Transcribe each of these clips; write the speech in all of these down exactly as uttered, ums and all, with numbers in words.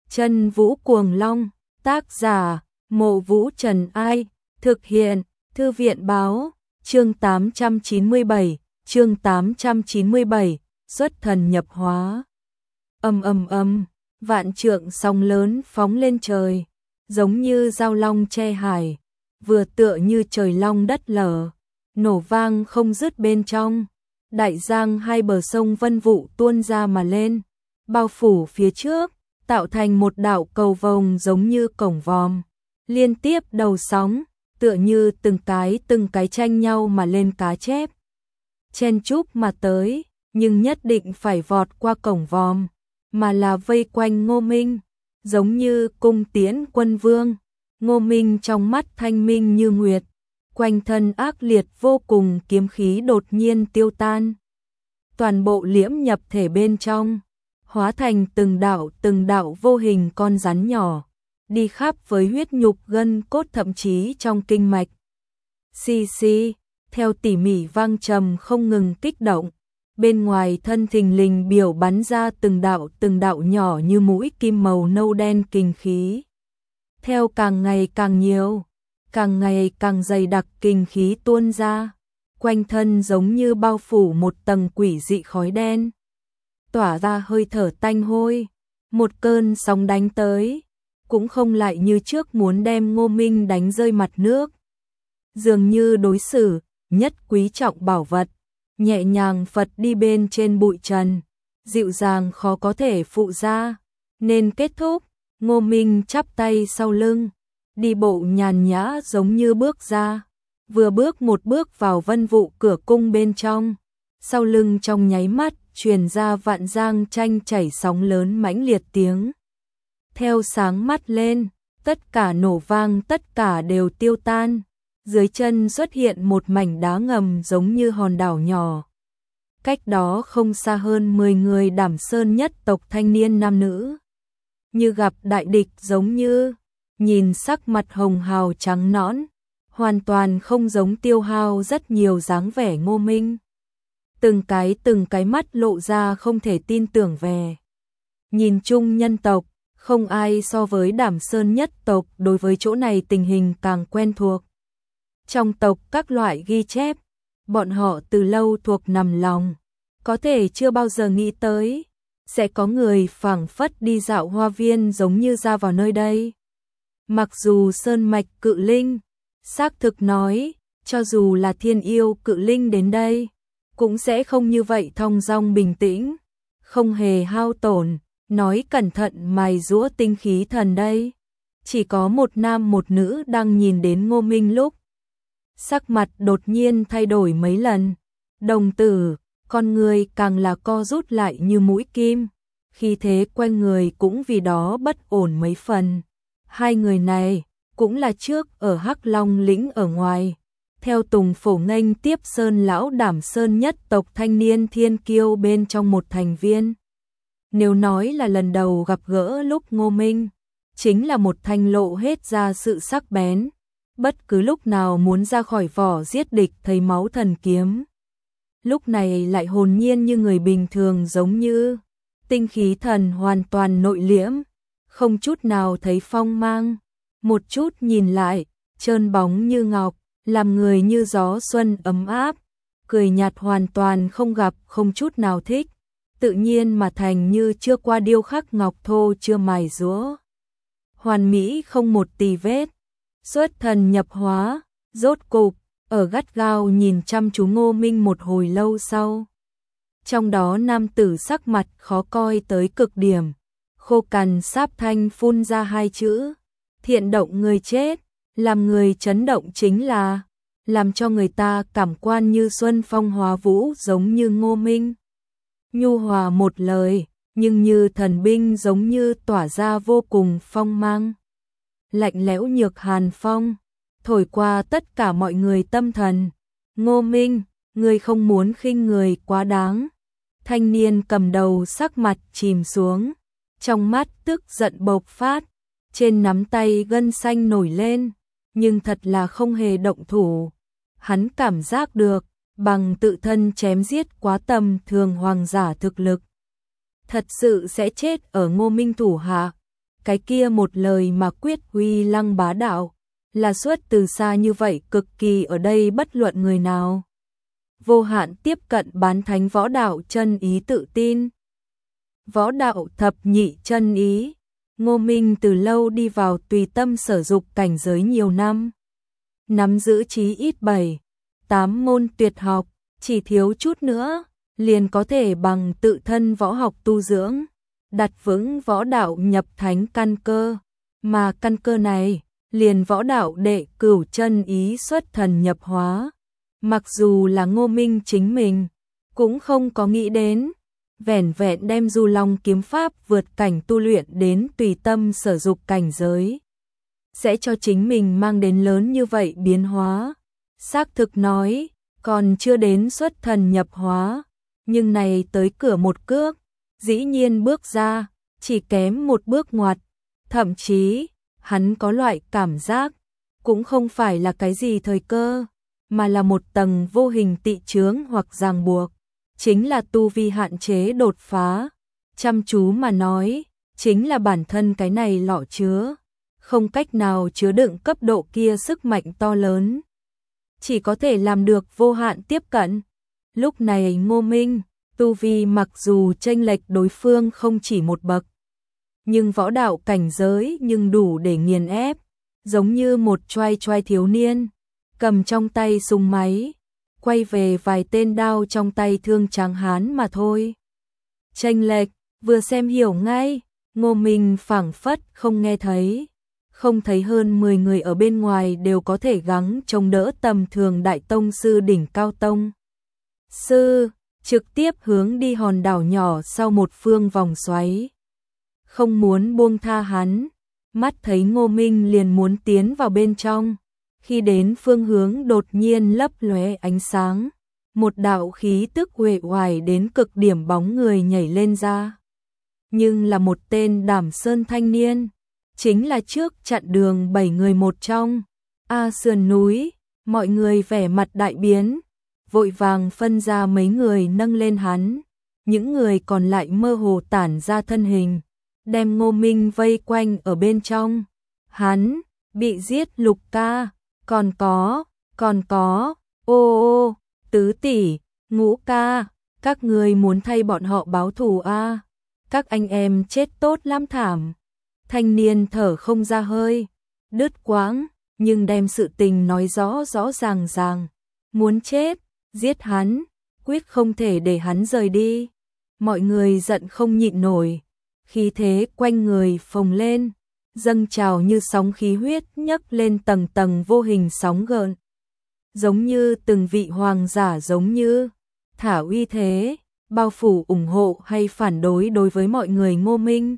Chân Vũ Cuồng Long, tác giả, Mộ Vũ Trần Ai, thực hiện, Thư viện Báo, chương tám trăm chín mươi bảy, chương tám trăm chín mươi bảy, xuất thần nhập hóa. Ầm ầm ầm, vạn trượng sóng lớn phóng lên trời, giống như giao long che hải, vừa tựa như trời long đất lở, nổ vang không dứt bên trong. Đại giang hai bờ sông vân vụ tuôn ra mà lên, bao phủ phía trước, tạo thành một đạo cầu vồng giống như cổng vòm, liên tiếp đầu sóng, tựa như từng cái từng cái tranh nhau mà lên cá chép. Chen chúc mà tới, nhưng nhất định phải vọt qua cổng vòm, mà là vây quanh Ngô Minh, giống như cung tiễn quân vương. Ngô Minh trong mắt thanh minh như nguyệt, quanh thân ác liệt vô cùng, kiếm khí đột nhiên tiêu tan. Toàn bộ liễm nhập thể bên trong, hóa thành từng đạo từng đạo vô hình con rắn nhỏ, đi khắp với huyết nhục gân cốt thậm chí trong kinh mạch. Xì xì, theo tỉ mỉ vang trầm không ngừng kích động, bên ngoài thân thình lình biểu bắn ra từng đạo từng đạo nhỏ như mũi kim màu nâu đen kinh khí. Theo càng ngày càng nhiều, càng ngày càng dày đặc kinh khí tuôn ra, quanh thân giống như bao phủ một tầng quỷ dị khói đen, tỏa ra hơi thở tanh hôi. Một cơn sóng đánh tới, cũng không lại như trước muốn đem Ngô Minh đánh rơi mặt nước. Dường như đối xử nhất quý trọng bảo vật, nhẹ nhàng phật đi bên trên bụi trần, dịu dàng khó có thể phụ ra. Nên kết thúc, Ngô Minh chắp tay sau lưng, đi bộ nhàn nhã giống như bước ra, vừa bước một bước vào vân vụ cửa cung bên trong, sau lưng trong nháy mắt truyền ra vạn giang tranh chảy sóng lớn mãnh liệt tiếng. Theo sáng mắt lên, tất cả nổ vang, tất cả đều tiêu tan, dưới chân xuất hiện một mảnh đá ngầm giống như hòn đảo nhỏ. Cách đó không xa hơn mười người Đảm Sơn nhất tộc thanh niên nam nữ, như gặp đại địch giống như, nhìn sắc mặt hồng hào trắng nõn, hoàn toàn không giống tiêu hao rất nhiều dáng vẻ Ngô Minh. Từng cái từng cái mắt lộ ra không thể tin tưởng về. Nhìn chung nhân tộc, không ai so với Đảm Sơn nhất tộc đối với chỗ này tình hình càng quen thuộc. Trong tộc các loại ghi chép, bọn họ từ lâu thuộc nằm lòng, có thể chưa bao giờ nghĩ tới sẽ có người phảng phất đi dạo hoa viên giống như ra vào nơi đây. Mặc dù sơn mạch cự linh, xác thực nói, cho dù là thiên yêu cự linh đến đây, cũng sẽ không như vậy thong dong bình tĩnh, không hề hao tổn, nói cẩn thận mài giũa tinh khí thần đây. Chỉ có một nam một nữ đang nhìn đến Ngô Minh lúc, sắc mặt đột nhiên thay đổi mấy lần, đồng tử, con người càng là co rút lại như mũi kim, khi thế quanh người cũng vì đó bất ổn mấy phần. Hai người này cũng là trước ở Hắc Long lĩnh ở ngoài, theo Tùng Phổ nghênh tiếp Sơn lão Đảm Sơn nhất tộc thanh niên thiên kiêu bên trong một thành viên. Nếu nói là lần đầu gặp gỡ lúc Ngô Minh, chính là một thanh lộ hết ra sự sắc bén, bất cứ lúc nào muốn ra khỏi vỏ giết địch thấy máu thần kiếm. Lúc này lại hồn nhiên như người bình thường, giống như tinh khí thần hoàn toàn nội liễm, không chút nào thấy phong mang, một chút nhìn lại, trơn bóng như ngọc, làm người như gió xuân ấm áp, cười nhạt hoàn toàn không gặp, không chút nào thích, tự nhiên mà thành như chưa qua điêu khắc ngọc thô chưa mài giũa. Hoàn mỹ không một tì vết, xuất thần nhập hóa, rốt cục, ở gắt gao nhìn chăm chú Ngô Minh một hồi lâu sau. Trong đó nam tử sắc mặt khó coi tới cực điểm, khô cằn sáp thanh phun ra hai chữ, thiện động người chết. Làm người chấn động chính là, làm cho người ta cảm quan như xuân phong hóa vũ giống như Ngô Minh. Nhu hòa một lời, nhưng như thần binh giống như tỏa ra vô cùng phong mang. Lạnh lẽo nhược hàn phong, thổi qua tất cả mọi người tâm thần. Ngô Minh, người không muốn khinh người quá đáng. Thanh niên cầm đầu sắc mặt chìm xuống, trong mắt tức giận bộc phát, trên nắm tay gân xanh nổi lên, nhưng thật là không hề động thủ. Hắn cảm giác được, bằng tự thân chém giết quá tầm thường hoàng giả thực lực, thật sự sẽ chết ở Ngô Minh thủ hạ. cái kia một lời mà quyết uy lăng bá đạo, là xuất từ xa như vậy, cực kỳ ở đây bất luận người nào. Vô hạn tiếp cận bán thánh võ đạo chân ý tự tin. Võ đạo thập nhị chân ý, Ngô Minh từ lâu đi vào tùy tâm sở dục cảnh giới nhiều năm. Nắm giữ chí ít bảy, tám môn tuyệt học, chỉ thiếu chút nữa, liền có thể bằng tự thân võ học tu dưỡng, đặt vững võ đạo nhập thánh căn cơ. Mà căn cơ này, liền võ đạo đệ cửu chân ý xuất thần nhập hóa. Mặc dù là Ngô Minh chính mình, cũng không có nghĩ đến, vẻn vẹn đem Du Long kiếm pháp vượt cảnh tu luyện đến tùy tâm sở dục cảnh giới, sẽ cho chính mình mang đến lớn như vậy biến hóa. Xác thực nói, còn chưa đến xuất thần nhập hóa, nhưng này tới cửa một cước, dĩ nhiên bước ra, chỉ kém một bước ngoặt, thậm chí, hắn có loại cảm giác, cũng không phải là cái gì thời cơ, mà là một tầng vô hình tị chướng hoặc ràng buộc, chính là tu vi hạn chế đột phá. Chăm chú mà nói, chính là bản thân cái này lọ chứa, không cách nào chứa đựng cấp độ kia sức mạnh to lớn, chỉ có thể làm được vô hạn tiếp cận. Lúc này Ngô Minh, tu vi mặc dù chênh lệch đối phương không chỉ một bậc, nhưng võ đạo cảnh giới nhưng đủ để nghiền ép, giống như một choai choai thiếu niên, cầm trong tay súng máy, quay về vài tên đao trong tay thương tráng hán mà thôi. Chênh lệch, vừa xem hiểu ngay, Ngô Minh phảng phất không nghe thấy, không thấy hơn mười người ở bên ngoài đều có thể gắng chống đỡ tầm thường đại tông sư đỉnh cao tông. Sư, trực tiếp hướng đi hòn đảo nhỏ sau một phương vòng xoáy. Không muốn buông tha hắn, mắt thấy Ngô Minh liền muốn tiến vào bên trong. Khi đến phương hướng đột nhiên lấp lóe ánh sáng, một đạo khí tức uể oải đến cực điểm bóng người nhảy lên ra. Nhưng là một tên Đảm Sơn thanh niên, chính là trước chặn đường bảy người một trong. A sườn núi, mọi người vẻ mặt đại biến, vội vàng phân ra mấy người nâng lên hắn, những người còn lại mơ hồ tản ra thân hình, đem Ngô Minh vây quanh ở bên trong. Hắn bị giết Lục ca, còn có, còn có, ô ô, tứ tỷ, Ngũ ca, các người muốn thay bọn họ báo thù a? À? Các anh em chết tốt lắm thảm. Thanh niên thở không ra hơi, đứt quãng, nhưng đem sự tình nói rõ rõ ràng ràng, muốn chết, giết hắn, quyết không thể để hắn rời đi. Mọi người giận không nhịn nổi, khí thế quanh người phồng lên, dâng trào như sóng khí huyết nhấc lên tầng tầng vô hình sóng gợn. Giống như từng vị hoàng giả, giống như thả uy thế, bao phủ ủng hộ hay phản đối đối với mọi người Ngô Minh.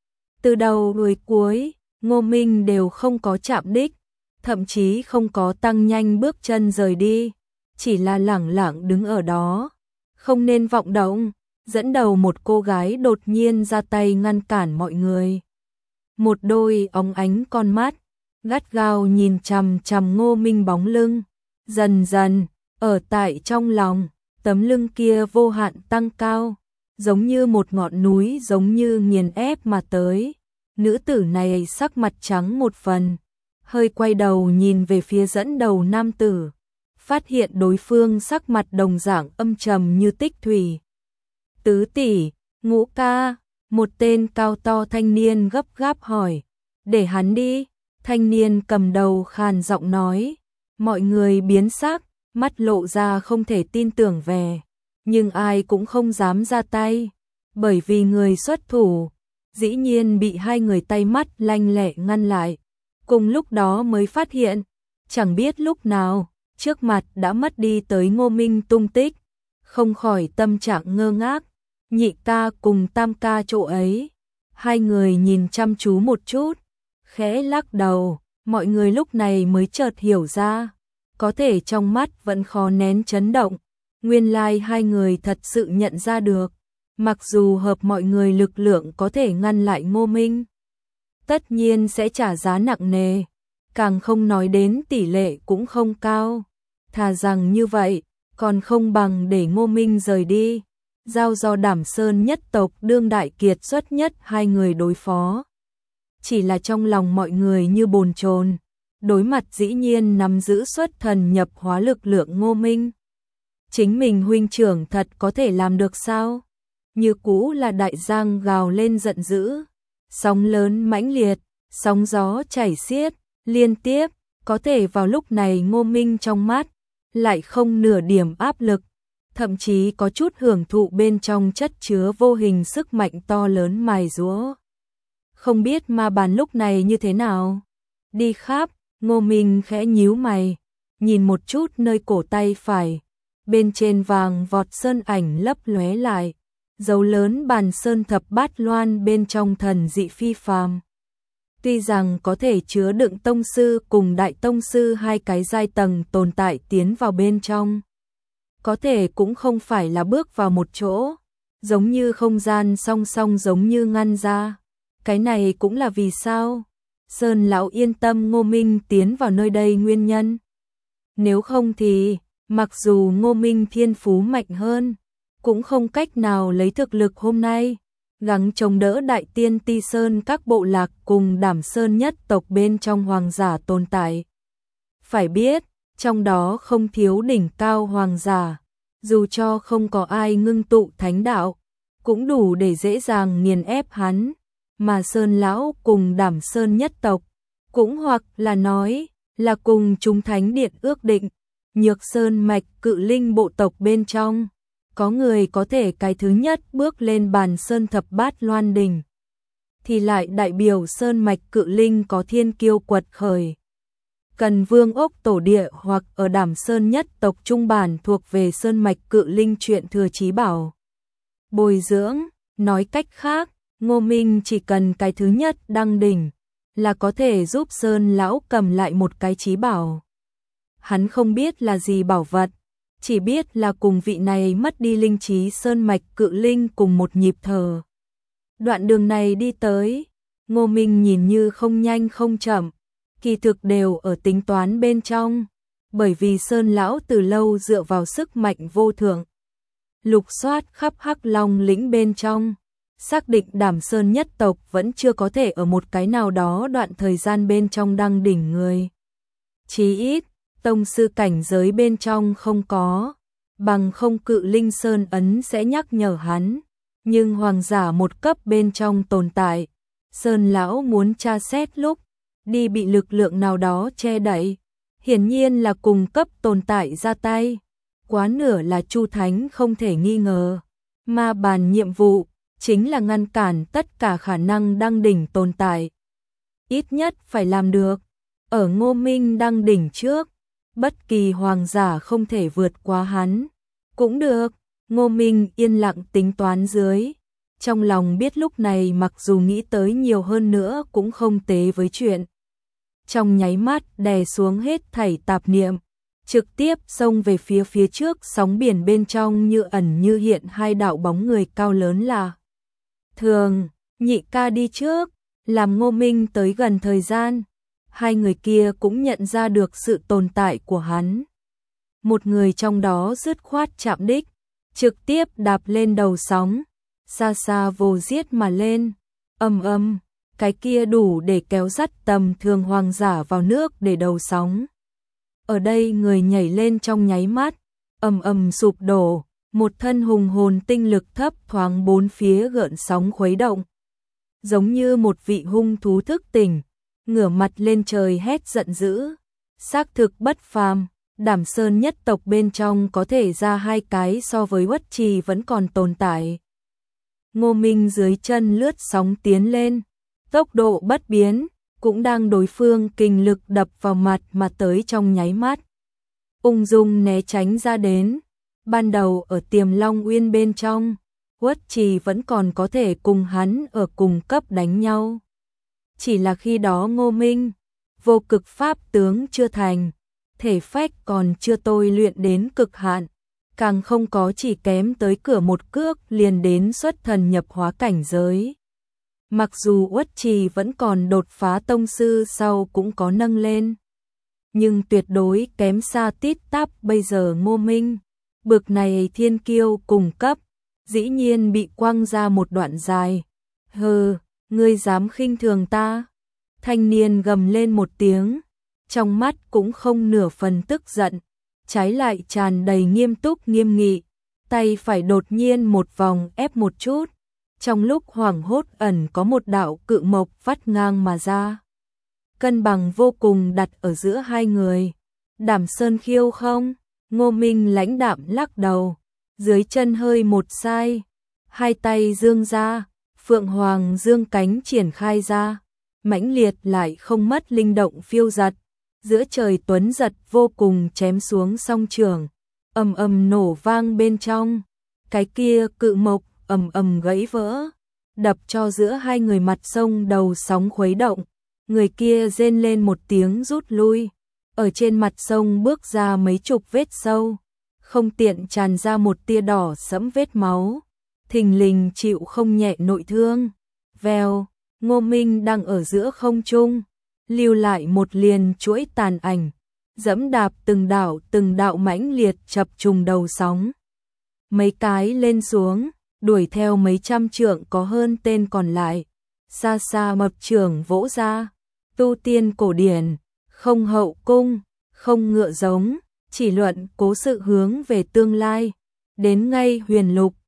Từ đầu đuôi cuối, Ngô Minh đều không có chạm đích, thậm chí không có tăng nhanh bước chân rời đi, chỉ là lẳng lặng đứng ở đó, không nên vọng động. Dẫn đầu một cô gái đột nhiên ra tay ngăn cản mọi người. Một đôi óng ánh con mắt, gắt gao nhìn chằm chằm Ngô Minh bóng lưng, dần dần, ở tại trong lòng, tấm lưng kia vô hạn tăng cao, giống như một ngọn núi, giống như nghiền ép mà tới. Nữ tử này sắc mặt trắng một phần, hơi quay đầu nhìn về phía dẫn đầu nam tử, phát hiện đối phương sắc mặt đồng dạng âm trầm như tích thủy. Tứ tỷ, Ngũ ca, một tên cao to thanh niên gấp gáp hỏi, để hắn đi. Thanh niên cầm đầu khàn giọng nói. Mọi người biến sắc, mắt lộ ra không thể tin tưởng về, nhưng ai cũng không dám ra tay, bởi vì người xuất thủ dĩ nhiên bị hai người tay mắt lanh lẹ ngăn lại. Cùng lúc đó mới phát hiện, chẳng biết lúc nào, trước mặt đã mất đi tới Ngô Minh tung tích, không khỏi tâm trạng ngơ ngác. Nhị ca cùng tam ca chỗ ấy, hai người nhìn chăm chú một chút, khẽ lắc đầu, mọi người lúc này mới chợt hiểu ra, có thể trong mắt vẫn khó nén chấn động, nguyên lai like hai người thật sự nhận ra được, mặc dù hợp mọi người lực lượng có thể ngăn lại Ngô Minh, tất nhiên sẽ trả giá nặng nề, càng không nói đến tỷ lệ cũng không cao, thà rằng như vậy, còn không bằng để Ngô Minh rời đi. Giao do Đảm Sơn nhất tộc đương đại kiệt xuất nhất hai người đối phó. chỉ là trong lòng mọi người như bồn chồn, đối mặt dĩ nhiên nắm giữ xuất thần nhập hóa lực lượng Ngô Minh. Chính mình huynh trưởng thật có thể làm được sao? Như cũ là đại giang gào lên giận dữ, sóng lớn mãnh liệt, sóng gió chảy xiết, liên tiếp, có thể vào lúc này Ngô Minh trong mắt, lại không nửa điểm áp lực, thậm chí có chút hưởng thụ bên trong chất chứa vô hình sức mạnh to lớn mài giũa. Không biết ma bàn lúc này như thế nào? Đi khắp, Ngô Minh khẽ nhíu mày, nhìn một chút nơi cổ tay phải, bên trên vàng vọt sơn ảnh lấp lóe lại, dấu lớn bàn sơn thập bát loan bên trong thần dị phi phàm. Tuy rằng có thể chứa đựng tông sư cùng đại tông sư hai cái giai tầng tồn tại tiến vào bên trong, có thể cũng không phải là bước vào một chỗ, giống như không gian song song giống như ngăn ra. Cái này cũng là vì sao Sơn lão yên tâm Ngô Minh tiến vào nơi đây nguyên nhân. Nếu không thì, mặc dù Ngô Minh thiên phú mạnh hơn, cũng không cách nào lấy thực lực hôm nay gắng chống đỡ đại tiên ti sơn các bộ lạc cùng Đảm Sơn nhất tộc bên trong hoàng giả tồn tại. Phải biết, trong đó không thiếu đỉnh cao hoàng giả, dù cho không có ai ngưng tụ thánh đạo, cũng đủ để dễ dàng nghiền ép hắn, mà Sơn lão cùng Đảm Sơn nhất tộc, cũng hoặc là nói là cùng chúng thánh điện ước định, Nhược Sơn mạch cự linh bộ tộc bên trong, có người có thể cái thứ nhất bước lên bàn sơn thập bát loan đỉnh, thì lại đại biểu sơn mạch cự linh có thiên kiêu quật khởi. Cần Vương ốc tổ địa hoặc ở Đảm Sơn nhất tộc trung bản thuộc về sơn mạch cự linh chuyện thừa chí bảo. Bồi dưỡng, nói cách khác, Ngô Minh chỉ cần cái thứ nhất đăng đỉnh, là có thể giúp Sơn lão cầm lại một cái chí bảo. Hắn không biết là gì bảo vật, chỉ biết là cùng vị này mất đi linh trí sơn mạch cự linh cùng một nhịp thở. Đoạn đường này đi tới, Ngô Minh nhìn như không nhanh không chậm, kỳ thực đều ở tính toán bên trong, bởi vì Sơn lão từ lâu dựa vào sức mạnh vô thượng, lục soát khắp Hắc Long lĩnh bên trong, xác định Đảm Sơn nhất tộc vẫn chưa có thể ở một cái nào đó đoạn thời gian bên trong đăng đỉnh người. Chí ít, tông sư cảnh giới bên trong không có, bằng không cự linh sơn ấn sẽ nhắc nhở hắn, nhưng hoàng giả một cấp bên trong tồn tại, Sơn lão muốn tra xét lúc, đi bị lực lượng nào đó che đậy, hiển nhiên là cùng cấp tồn tại ra tay, quá nửa là Chu Thánh không thể nghi ngờ, ma bàn nhiệm vụ, chính là ngăn cản tất cả khả năng đăng đỉnh tồn tại. Ít nhất phải làm được, ở Ngô Minh đăng đỉnh trước, bất kỳ hoàng giả không thể vượt qua hắn. Cũng được, Ngô Minh yên lặng tính toán dưới. Trong lòng biết lúc này mặc dù nghĩ tới nhiều hơn nữa cũng không tế với chuyện. Trong nháy mắt đè xuống hết thảy tạp niệm, trực tiếp xông về phía phía trước sóng biển bên trong như ẩn như hiện hai đạo bóng người cao lớn là Thường, Nhị ca đi trước, làm Ngô Minh tới gần thời gian. Hai người kia cũng nhận ra được sự tồn tại của hắn. Một người trong đó dứt khoát chạm đích, trực tiếp đạp lên đầu sóng, xa xa vồ giết mà lên, ầm ầm, cái kia đủ để kéo dắt tầm thường hoàng giả vào nước để đầu sóng. Ở đây người nhảy lên trong nháy mắt, ầm ầm sụp đổ, một thân hùng hồn tinh lực thấp thoáng bốn phía gợn sóng khuấy động. Giống như một vị hung thú thức tỉnh, ngửa mặt lên trời hét giận dữ, xác thực bất phàm, Đảm Sơn nhất tộc bên trong có thể ra hai cái so với Uất Trì vẫn còn tồn tại. Ngô Minh dưới chân lướt sóng tiến lên, tốc độ bất biến, cũng đang đối phương kình lực đập vào mặt mà tới trong nháy mắt. Ung dung né tránh ra đến, ban đầu ở Tiềm Long Uyên bên trong, Uất Trì vẫn còn có thể cùng hắn ở cùng cấp đánh nhau. Chỉ là khi đó Ngô Minh, vô cực pháp tướng chưa thành, thể phách còn chưa tôi luyện đến cực hạn, càng không có chỉ kém tới cửa một cước liền đến xuất thần nhập hóa cảnh giới. Mặc dù Uất Trì vẫn còn đột phá tông sư sau cũng có nâng lên, nhưng tuyệt đối kém xa tít tắp bây giờ Ngô Minh, bực này thiên kiêu cùng cấp, dĩ nhiên bị quăng ra một đoạn dài. Hừ, ngươi dám khinh thường ta, Thanh niên gầm lên một tiếng, trong mắt cũng không nửa phần tức giận, trái lại tràn đầy nghiêm túc nghiêm nghị, tay phải đột nhiên một vòng ép một chút, trong lúc hoảng hốt ẩn có một đạo cự mộc vắt ngang mà ra. Cân bằng vô cùng đặt ở giữa hai người. Đảm Sơn khiêu không? Ngô Minh lãnh đạm lắc đầu, dưới chân hơi một sai, hai tay dương ra, Phượng Hoàng dương cánh triển khai ra, mãnh liệt lại không mất linh động phiêu giật, giữa trời tuấn giật vô cùng chém xuống song trường, ầm ầm nổ vang bên trong, cái kia cự mộc ầm ầm gãy vỡ, đập cho giữa hai người mặt sông đầu sóng khuấy động, người kia rên lên một tiếng rút lui, ở trên mặt sông bước ra mấy chục vết sâu, không tiện tràn ra một tia đỏ sẫm vết máu, thình lình chịu không nhẹ nội thương. Vèo, Ngô Minh đang ở giữa không trung, lưu lại một liền chuỗi tàn ảnh, dẫm đạp từng đạo từng đạo mãnh liệt chập trùng đầu sóng. Mấy cái lên xuống, đuổi theo mấy trăm trượng có hơn tên còn lại, xa xa mập trưởng vỗ ra, tu tiên cổ điển, không hậu cung, không ngựa giống, chỉ luận cố sự hướng về tương lai, đến ngay huyền lục,